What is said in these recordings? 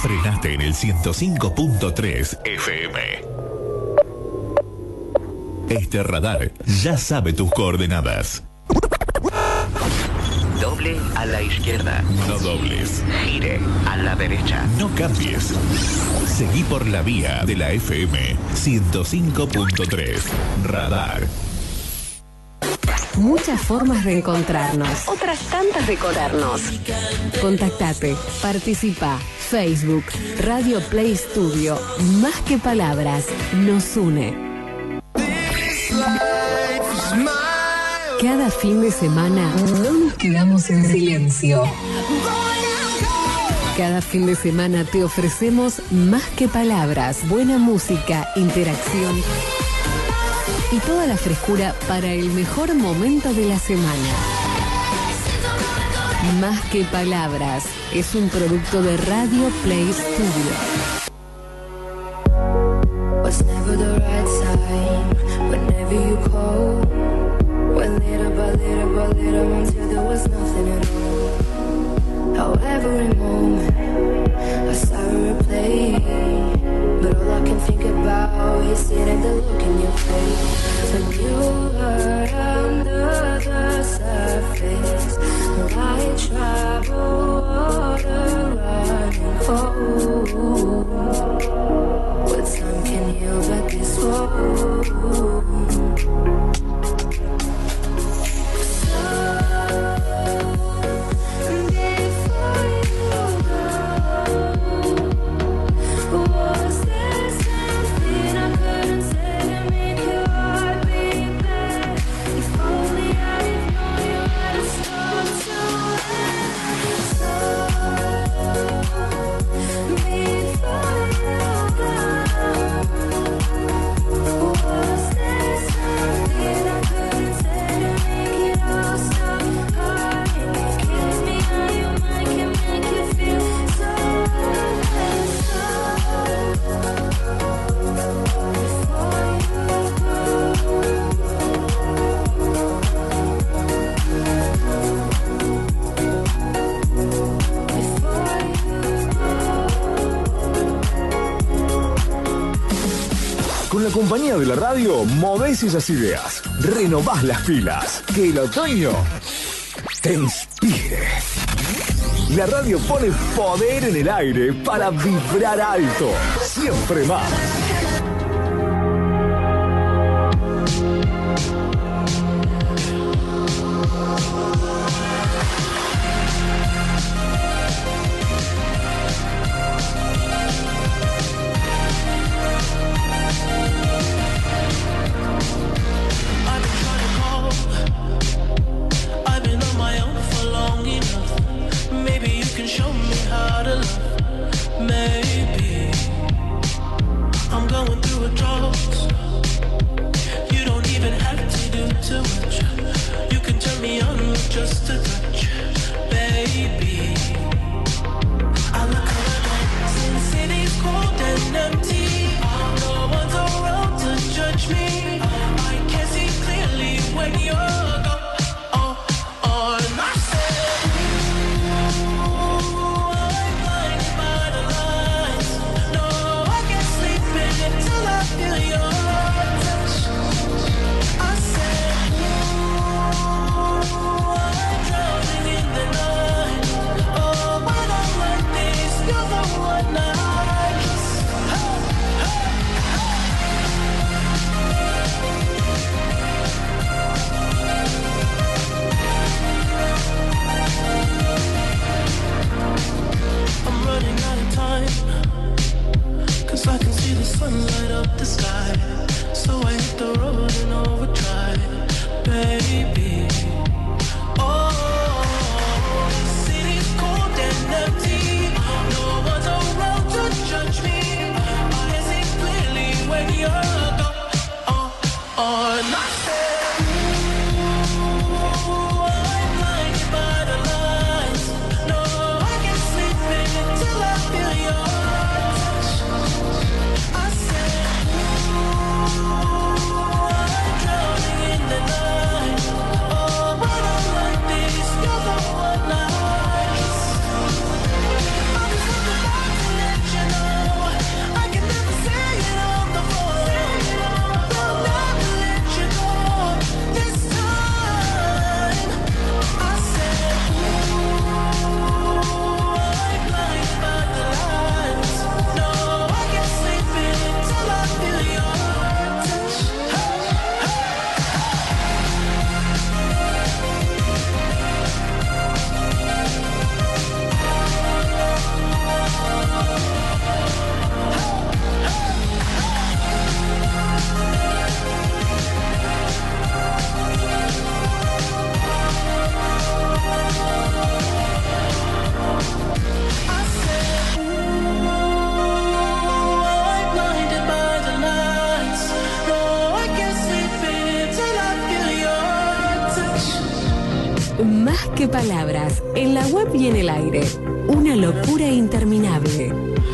Frenate en el 105.3 FM. Este radar ya sabe tus coordenadas. Doble a la izquierda. No dobles. Gire a la derecha. No cambies. Seguí por la vía de la FM 105.3. Radar. Muchas formas de encontrarnos. Otras tantas de colarnos. Contactate, participa. Facebook, Radio Play Studio. Más que palabras, nos une. Cada fin de semana no nos quedamos en silencio. Cada fin de semana te ofrecemos más que palabras, buena música, interacción y toda la frescura para el mejor momento de la semana. Más que palabras es un producto de Radio Play Studio. Was never the right time, whenever you call. Went little by little until there was nothing at all. How every moment I saw a replay, but all I can think about is seeing the look in your face. When you were under the surface, like trouble water running cold. What time can heal but this wound? Con la compañía de la radio, movés esas ideas, renovás las pilas, que el otoño te inspire. La radio pone poder en el aire para vibrar alto, siempre más. Maybe I'm que palabras, en la web y en el aire. Una locura interminable.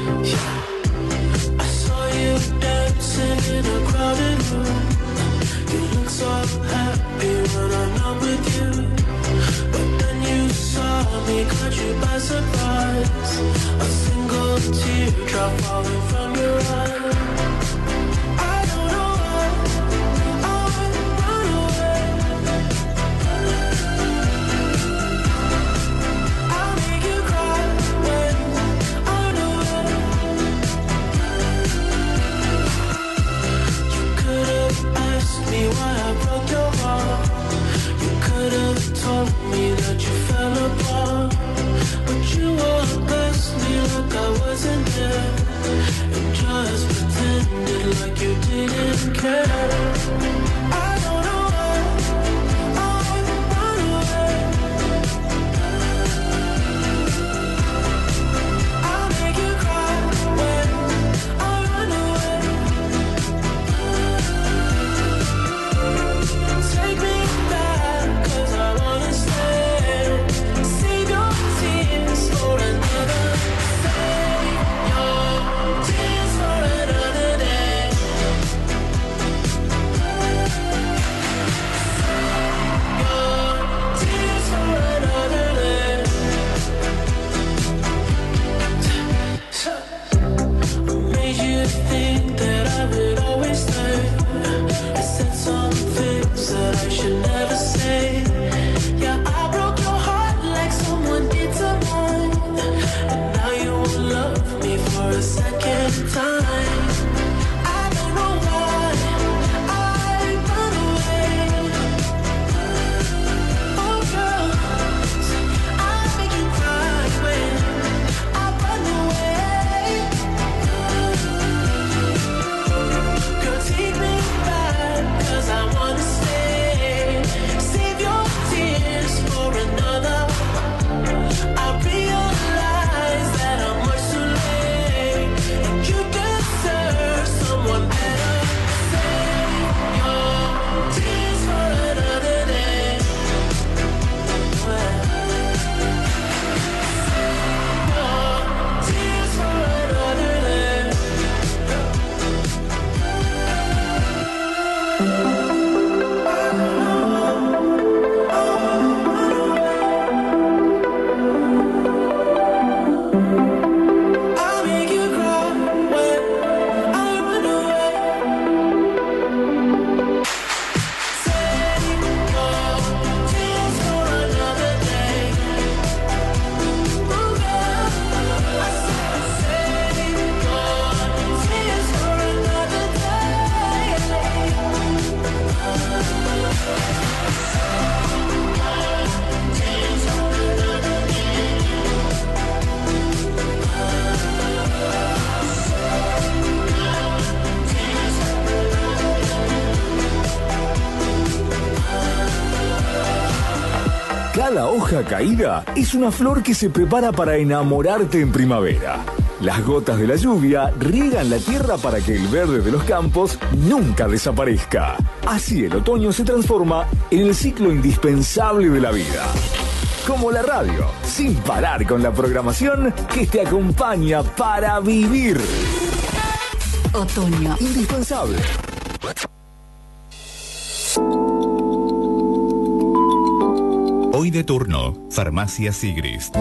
Cada hoja caída es una flor que se prepara para enamorarte en primavera. Las gotas de la lluvia riegan la tierra para que el verde de los campos nunca desaparezca. Así el otoño se transforma en el ciclo indispensable de la vida. Como la radio, sin parar con la programación que te acompaña para vivir. Otoño. Indispensable. Hoy de turno, Farmacia Sigris.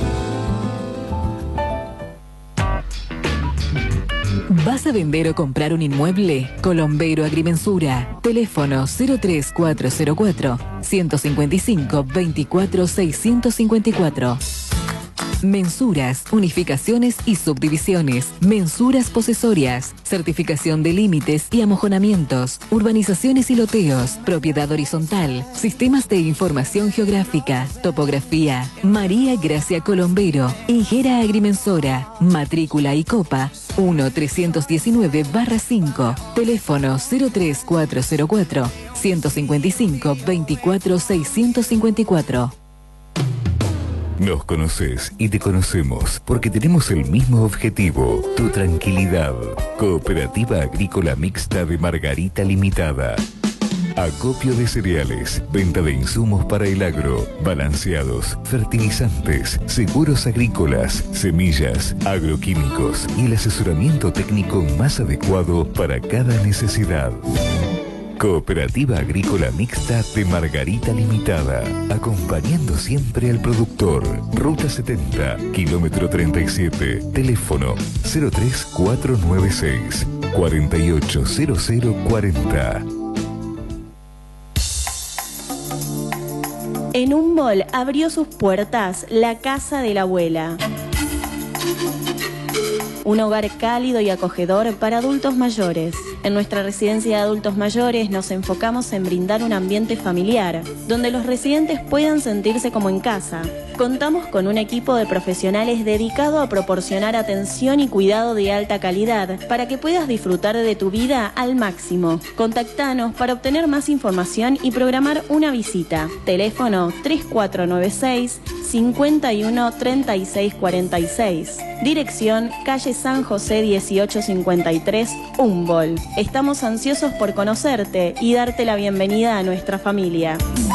¿Vas a vender o comprar un inmueble? Colombero Agrimensura. Teléfono 03404 155 24 654. Mensuras, unificaciones y subdivisiones, mensuras posesorias, certificación de límites y amojonamientos, urbanizaciones y loteos, propiedad horizontal, sistemas de información geográfica, topografía. María Gracia Colombero, Higuera Agrimensora, matrícula y copa 1319/5, teléfono 03404 155 24 654. Nos conoces y te conocemos porque tenemos el mismo objetivo, tu tranquilidad. Cooperativa Agrícola Mixta de Margarita Limitada. Acopio de cereales, venta de insumos para el agro, balanceados, fertilizantes, seguros agrícolas, semillas, agroquímicos y el asesoramiento técnico más adecuado para cada necesidad. Cooperativa Agrícola Mixta de Margarita Limitada, acompañando siempre al productor. Ruta 70, kilómetro 37, teléfono 03496 480040. En Humboldt abrió sus puertas la Casa de la Abuela. Un hogar cálido y acogedor para adultos mayores. En nuestra residencia de adultos mayores nos enfocamos en brindar un ambiente familiar, donde los residentes puedan sentirse como en casa. Contamos con un equipo de profesionales dedicado a proporcionar atención y cuidado de alta calidad para que puedas disfrutar de tu vida al máximo. Contactanos para obtener más información y programar una visita. Teléfono 3496 51 36 46. Dirección calle San José 1853, Humboldt. Estamos ansiosos por conocerte y darte la bienvenida a nuestra familia.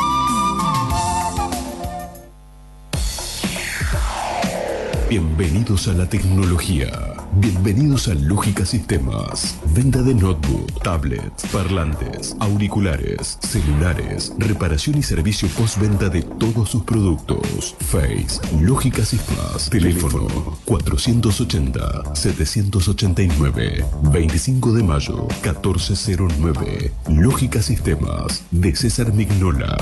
Bienvenidos a la tecnología. Bienvenidos a Lógica Sistemas. Venta de notebook, tablets, parlantes, auriculares, celulares, reparación y servicio postventa de todos sus productos. Face, Lógica Sistemas. Teléfono 480-789. 25 de mayo, 1409. Lógica Sistemas, de César Mignola.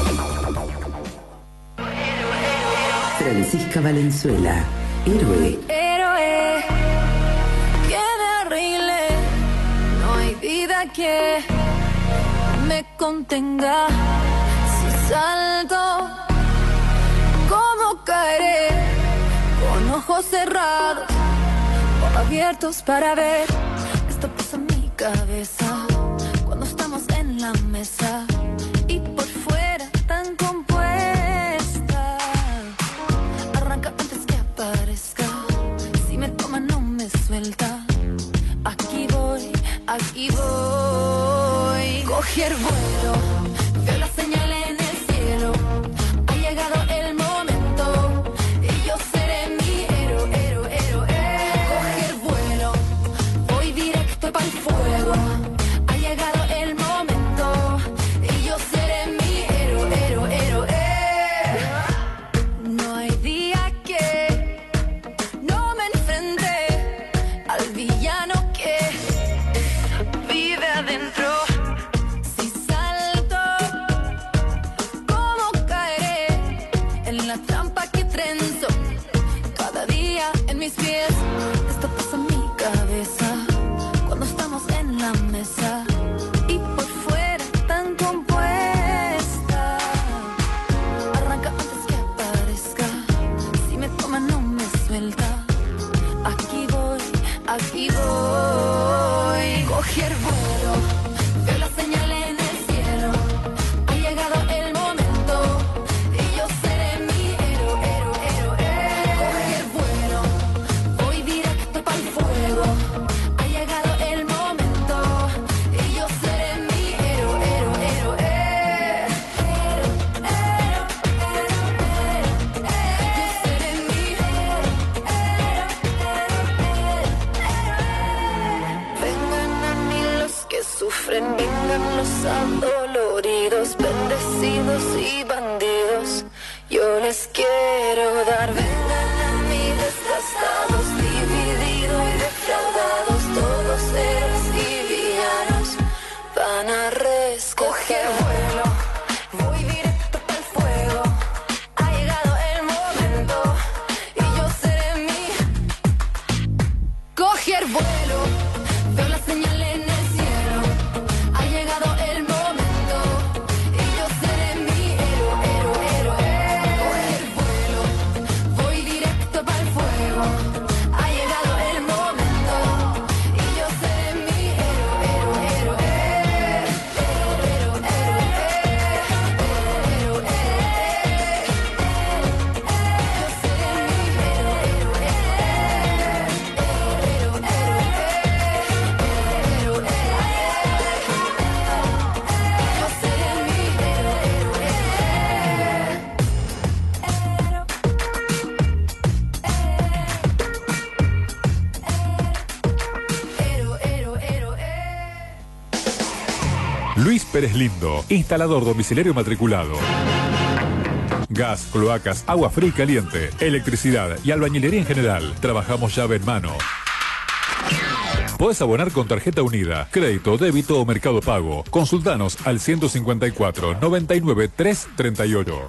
Francisca Valenzuela, héroe. Héroe, que me arregle. No hay vida que me contenga. Si salto, ¿cómo caeré? Con ojos cerrados o abiertos para ver. Esto pasa en mi cabeza cuando estamos en la mesa y por fuera tan compuesta. Si me toma no me suelta. Aquí voy, cogí el vuelo, veo la señal en el cielo. Ha llegado el momento y yo seré mi héroe. Cogí el vuelo, voy directo para el fuego. Ha llegado el momento y yo seré mi héroe. No hay día que villano que vive adentro. Si salto, ¿cómo caeré en la trampa que trenzo? Cada día en mis pies. Esto pasa en mi cabeza cuando estamos en la mesa y por fuera tan compuesta. Arranca antes que aparezca. Si me toma no me suelta. Aquí voy, cogí el vuelo, veo la señal en el cielo. Ha llegado el momento y yo seré mi héroe. Cogí el vuelo, voy directo para el fuego. Ha llegado el momento y yo seré mi héroe. Vengan los adoloridos, bendecidos y bandidos. Yo les quiero dar. Vengan a mí desgastados, divididos y defraudados. Todos héroes y villanos van a recoger vuelo. Voy directo para el fuego. Ha llegado el momento y yo seré mi. Coger vuelo. Veo la señal en el cielo. Ha llegado el momento. Luis Pérez Lindo, instalador domiciliario matriculado. Gas, cloacas, agua fría y caliente, electricidad y albañilería en general. Trabajamos llave en mano. Podés abonar con tarjeta unida, crédito, débito o mercado pago. Consultanos al 154 99 338.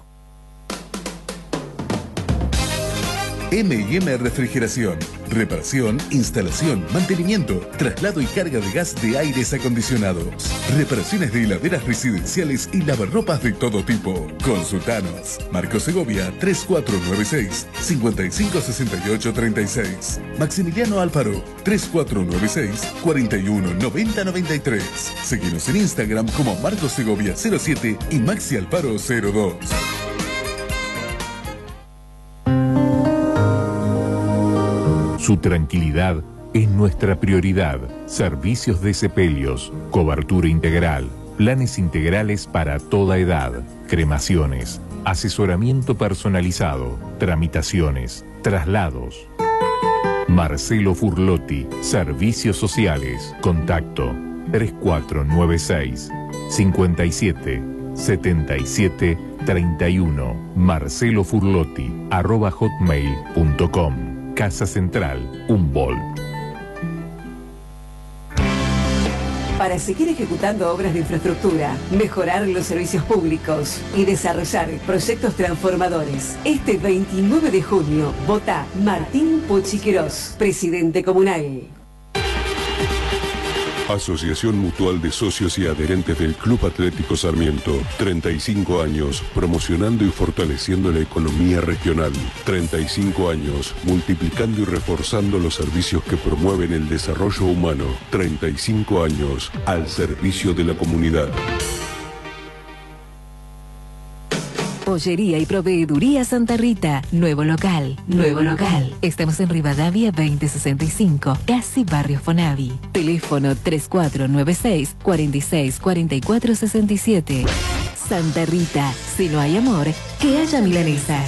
M&M Refrigeración. Reparación, instalación, mantenimiento, traslado y carga de gas de aires acondicionados. Reparaciones de heladeras residenciales y lavarropas de todo tipo. Consultanos. Marco Segovia 3496 556836. Maximiliano Alfaro 3496 419093. Seguinos en Instagram como Marco Segovia 07 y Maxi Alfaro 02. Su tranquilidad es nuestra prioridad. Servicios de sepelios, cobertura integral, planes integrales para toda edad, cremaciones, asesoramiento personalizado, tramitaciones, traslados. Marcelo Furlotti, Servicios Sociales. Contacto 3496 57 77 31. marcelofurlotti@hotmail.com. Casa Central, Humboldt. Para seguir ejecutando obras de infraestructura, mejorar los servicios públicos y desarrollar proyectos transformadores. Este 29 de junio, vota Martín Pucci Quirós, presidente comunal. Asociación Mutual de Socios y Adherentes del Club Atlético Sarmiento. 35 años promocionando y fortaleciendo la economía regional. 35 años multiplicando y reforzando los servicios que promueven el desarrollo humano. 35 años al servicio de la comunidad. Pollería y Proveeduría Santa Rita. Nuevo local. Nuevo local. Estamos en Rivadavia 2065, casi Barrio Fonavi. Teléfono 3496 46 44 67. Santa Rita. Si no hay amor, que haya milanesas.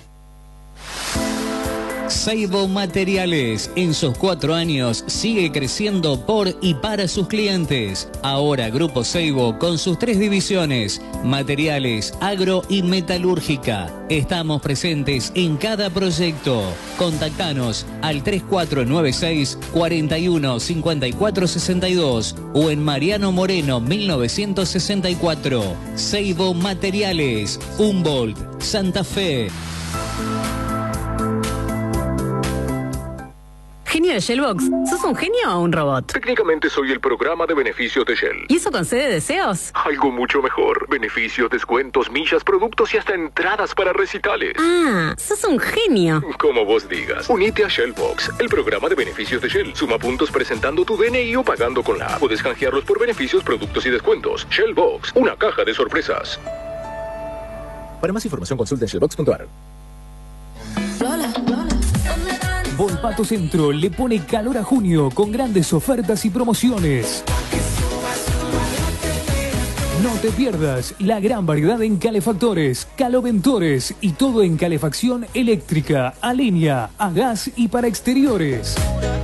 Seibo Materiales, en sus 4 años, sigue creciendo por y para sus clientes. Ahora Grupo Seibo con sus 3 divisiones, materiales, agro y metalúrgica. Estamos presentes en cada proyecto. Contactanos al 3496 41 54 62 o en Mariano Moreno 1964. Seibo Materiales, Humboldt, Santa Fe. Genio de Shellbox, ¿sos un genio o un robot? Técnicamente soy el programa de beneficios de Shell. ¿Y eso concede deseos? Algo mucho mejor. Beneficios, descuentos, millas, productos y hasta entradas para recitales. Ah, sos un genio. Como vos digas. Unite a Shellbox, el programa de beneficios de Shell. Suma puntos presentando tu DNI o pagando con la app. Puedes canjearlos por beneficios, productos y descuentos. Shellbox, una caja de sorpresas. Para más información consulta en shellbox.ar. Volpato Centro le pone calor a junio con grandes ofertas y promociones. No te pierdas la gran variedad en calefactores, caloventores y todo en calefacción eléctrica, a leña, a gas y para exteriores.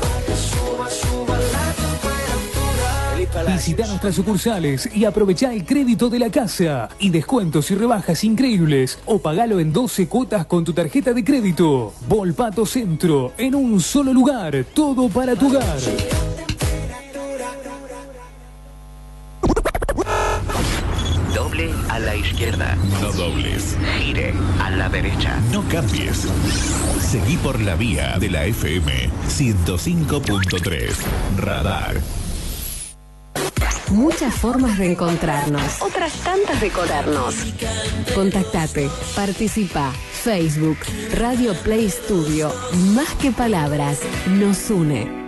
Visita nuestras sucursales y aprovecha el crédito de la casa y descuentos y rebajas increíbles o pagalo en 12 cuotas con tu tarjeta de crédito. Volpato Centro, en un solo lugar, todo para tu hogar. Doble a la izquierda. No dobles. Gire a la derecha. No cambies. Seguí por la vía de la FM 105.3. Radar. Muchas formas de encontrarnos, otras tantas de colarnos. Contactate, participa. Facebook, Radio Play Studio, más que palabras, nos une.